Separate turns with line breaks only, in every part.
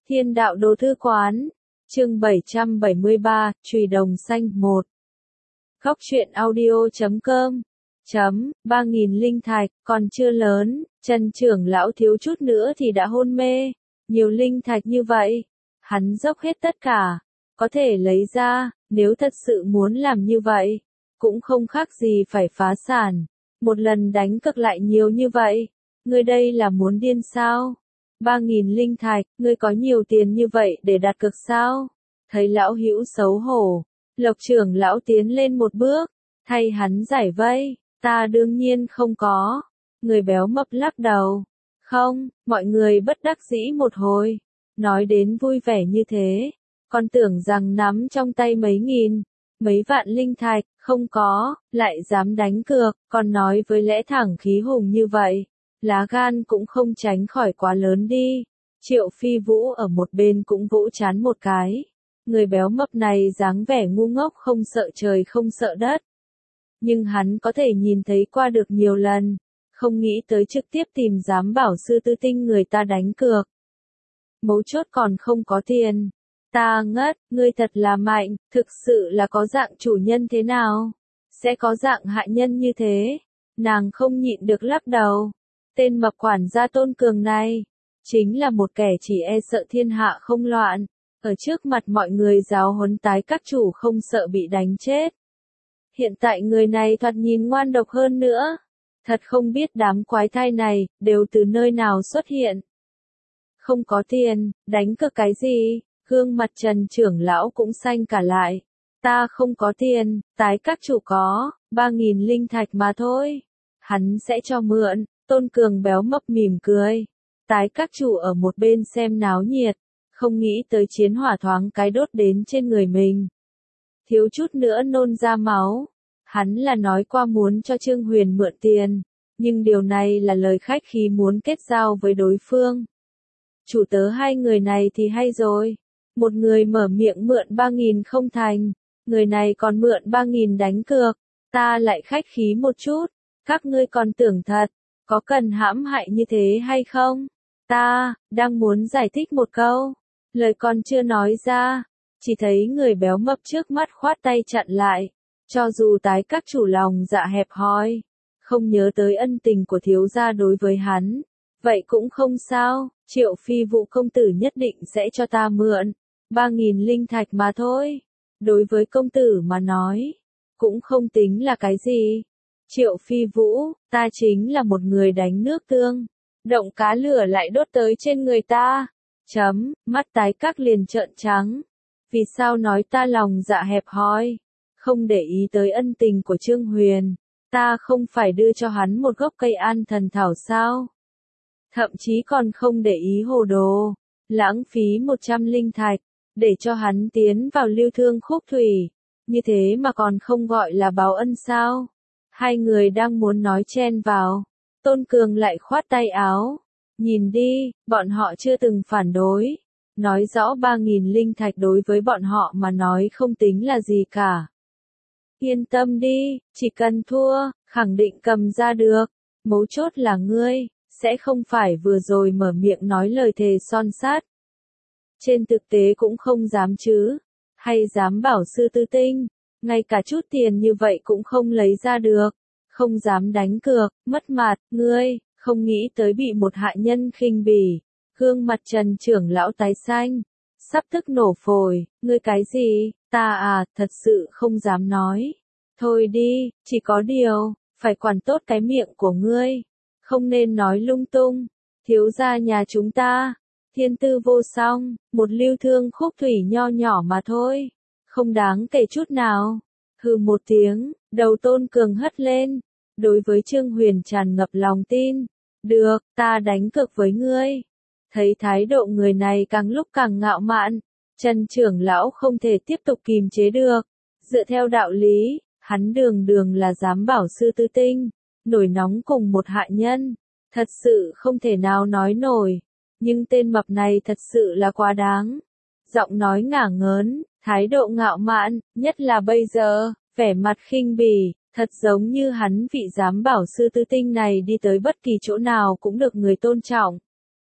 Thiên đạo đồ thư quán, chương 773, Chùy Đồng Xanh 1. Góc truyện audio.com 3.000 linh thạch, còn chưa lớn, Trần trưởng lão thiếu chút nữa thì đã hôn mê. Nhiều linh thạch như vậy, hắn dốc hết tất cả, có thể lấy ra, nếu thật sự muốn làm như vậy, cũng không khác gì phải phá sản. Một lần đánh cược lại nhiều như vậy, ngươi đây là muốn điên sao? 3.000 linh thạch, ngươi có nhiều tiền như vậy để đặt cược sao? Thấy lão hữu xấu hổ, Lộc trưởng lão tiến lên một bước, thay hắn giải vây, ta đương nhiên không có. Người béo mập lắc đầu, không, mọi người bất đắc dĩ một hồi, nói đến vui vẻ như thế, còn tưởng rằng nắm trong tay mấy nghìn, mấy vạn linh thạch, không có, lại dám đánh cược, còn nói với lẽ thẳng khí hùng như vậy. Lá gan cũng không tránh khỏi quá lớn đi. Triệu Phi Vũ ở một bên cũng vỗ chán một cái. Người béo mập này dáng vẻ ngu ngốc không sợ trời không sợ đất. Nhưng hắn có thể nhìn thấy qua được nhiều lần. Không nghĩ tới trực tiếp tìm giám bảo sư tư tinh người ta đánh cược. Mấu chốt còn không có tiền. Ta ngất, ngươi thật là mạnh, thực sự là có dạng chủ nhân thế nào? Sẽ có dạng hại nhân như thế. Nàng không nhịn được lắc đầu. Tên mập quản gia Tôn Cường này, chính là một kẻ chỉ e sợ thiên hạ không loạn, ở trước mặt mọi người giáo huấn tái các chủ không sợ bị đánh chết. Hiện tại người này thoạt nhìn ngoan độc hơn nữa, thật không biết đám quái thai này, đều từ nơi nào xuất hiện. Không có tiền, đánh cược cái gì, gương mặt Trần trưởng lão cũng xanh cả lại. Ta không có tiền, tái các chủ có, 3.000 linh thạch mà thôi, hắn sẽ cho mượn. Tôn Cường béo mập mỉm cười. Tái các chủ ở một bên xem náo nhiệt, không nghĩ tới chiến hỏa thoáng cái đốt đến trên người mình. Thiếu chút nữa nôn ra máu. Hắn là nói qua muốn cho Trương Huyền mượn tiền, nhưng điều này là lời khách khí muốn kết giao với đối phương. Chủ tớ hai người này thì hay rồi. Một người mở miệng mượn 3.000 không thành, người này còn mượn 3.000 đánh cược. Ta lại khách khí một chút, các ngươi còn tưởng thật. Có cần hãm hại như thế hay không? Ta, đang muốn giải thích một câu. Lời còn chưa nói ra. Chỉ thấy người béo mập trước mắt khoát tay chặn lại. Cho dù tái các chủ lòng dạ hẹp hòi. Không nhớ tới ân tình của thiếu gia đối với hắn. Vậy cũng không sao. Triệu Phi Vũ công tử nhất định sẽ cho ta mượn. 3.000 linh thạch mà thôi. Đối với công tử mà nói. Cũng không tính là cái gì. Triệu Phi Vũ, ta chính là một người đánh nước tương. Động cá lửa lại đốt tới trên người ta. Mắt tái các liền trợn trắng. Vì sao nói ta lòng dạ hẹp hòi? Không để ý tới ân tình của Trương Huyền. Ta không phải đưa cho hắn một gốc cây an thần thảo sao? Thậm chí còn không để ý hồ đồ. Lãng phí 100 linh thạch. Để cho hắn tiến vào lưu thương khúc thủy. Như thế mà còn không gọi là báo ân sao? Hai người đang muốn nói chen vào. Tôn Cường lại khoát tay áo. Nhìn đi, bọn họ chưa từng phản đối. Nói rõ 3.000 linh thạch đối với bọn họ mà nói không tính là gì cả. Yên tâm đi, chỉ cần thua, khẳng định cầm ra được. Mấu chốt là ngươi, sẽ không phải vừa rồi mở miệng nói lời thề son sắt. Trên thực tế cũng không dám chứ. Hay dám bảo sư tư tinh. Ngay cả chút tiền như vậy cũng không lấy ra được. Không dám đánh cược, mất mặt, ngươi, không nghĩ tới bị một hạ nhân khinh bỉ. Gương mặt Trần trưởng lão tái xanh. Sắp tức nổ phổi, ngươi cái gì, ta thật sự không dám nói. Thôi đi, chỉ có điều, phải quản tốt cái miệng của ngươi. Không nên nói lung tung. Thiếu gia nhà chúng ta, thiên tư vô song, một lưu thương khúc thủy nho nhỏ mà thôi. Không đáng kể chút nào. Hừ một tiếng, đầu Tôn Cường hất lên. Đối với Trương Huyền tràn ngập lòng tin. Được, ta đánh cược với ngươi. Thấy thái độ người này càng lúc càng ngạo mạn. Trần trưởng lão không thể tiếp tục kìm chế được. Dựa theo đạo lý, hắn đường là giám bảo sư tư tinh. Nổi nóng cùng một hạ nhân. Thật sự không thể nào nói nổi. Nhưng tên mập này thật sự là quá đáng. Giọng nói ngả ngớn, thái độ ngạo mạn, nhất là bây giờ, vẻ mặt khinh bỉ, thật giống như hắn vị giám bảo sư tư tinh này đi tới bất kỳ chỗ nào cũng được người tôn trọng.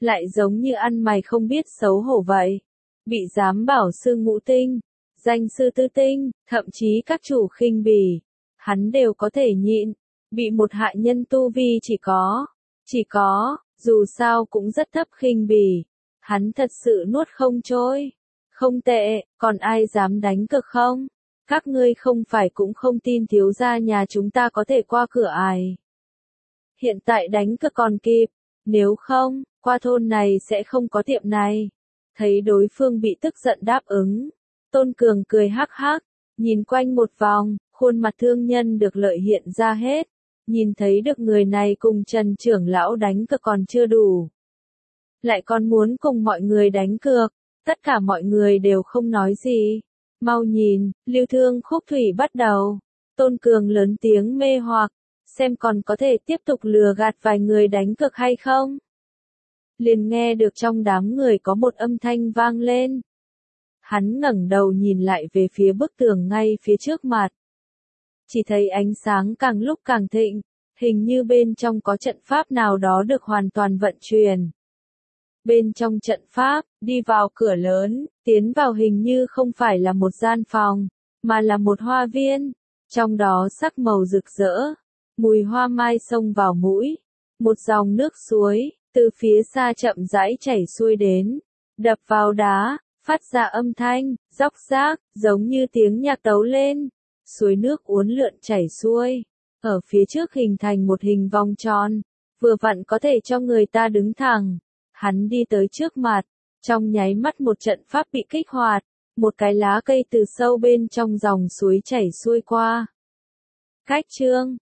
lại giống như ăn mày không biết xấu hổ vậy. Bị giám bảo sư ngũ tinh, danh sư tư tinh, thậm chí các chủ khinh bỉ, hắn đều có thể nhịn. Bị một hạ nhân tu vi chỉ có, dù sao cũng rất thấp khinh bỉ, hắn thật sự nuốt không trôi. Không tệ, còn ai dám đánh cược không? Các ngươi không phải cũng không tin thiếu gia nhà chúng ta có thể qua cửa ải. Hiện tại đánh cược còn kịp, nếu không, qua thôn này sẽ không có tiệm này. Thấy đối phương bị tức giận đáp ứng, Tôn Cường cười hắc hắc, nhìn quanh một vòng, khuôn mặt thương nhân được lợi hiện ra hết. Nhìn thấy được người này cùng Trần trưởng lão đánh cược còn chưa đủ. Lại còn muốn cùng mọi người đánh cược, tất cả mọi người đều không nói gì. Mau nhìn, lưu thương khúc thủy bắt đầu. Tôn Cường lớn tiếng mê hoặc, xem còn có thể tiếp tục lừa gạt vài người đánh cược hay không. Liền nghe được trong đám người có một âm thanh vang lên. Hắn ngẩng đầu nhìn lại về phía bức tường ngay phía trước mặt. Chỉ thấy ánh sáng càng lúc càng thịnh, hình như bên trong có trận pháp nào đó được hoàn toàn vận chuyển. Bên trong trận pháp, đi vào cửa lớn, tiến vào hình như không phải là một gian phòng, mà là một hoa viên. Trong đó sắc màu rực rỡ, mùi hoa mai xông vào mũi. Một dòng nước suối, từ phía xa chậm rãi chảy xuôi đến, đập vào đá, phát ra âm thanh, róc rách, giống như tiếng nhạc tấu lên. Suối nước uốn lượn chảy xuôi, ở phía trước hình thành một hình vòng tròn, vừa vặn có thể cho người ta đứng thẳng. Hắn đi tới trước mặt, trong nháy mắt một trận pháp bị kích hoạt, một cái lá cây từ sâu bên trong dòng suối chảy xuôi qua. Cách chương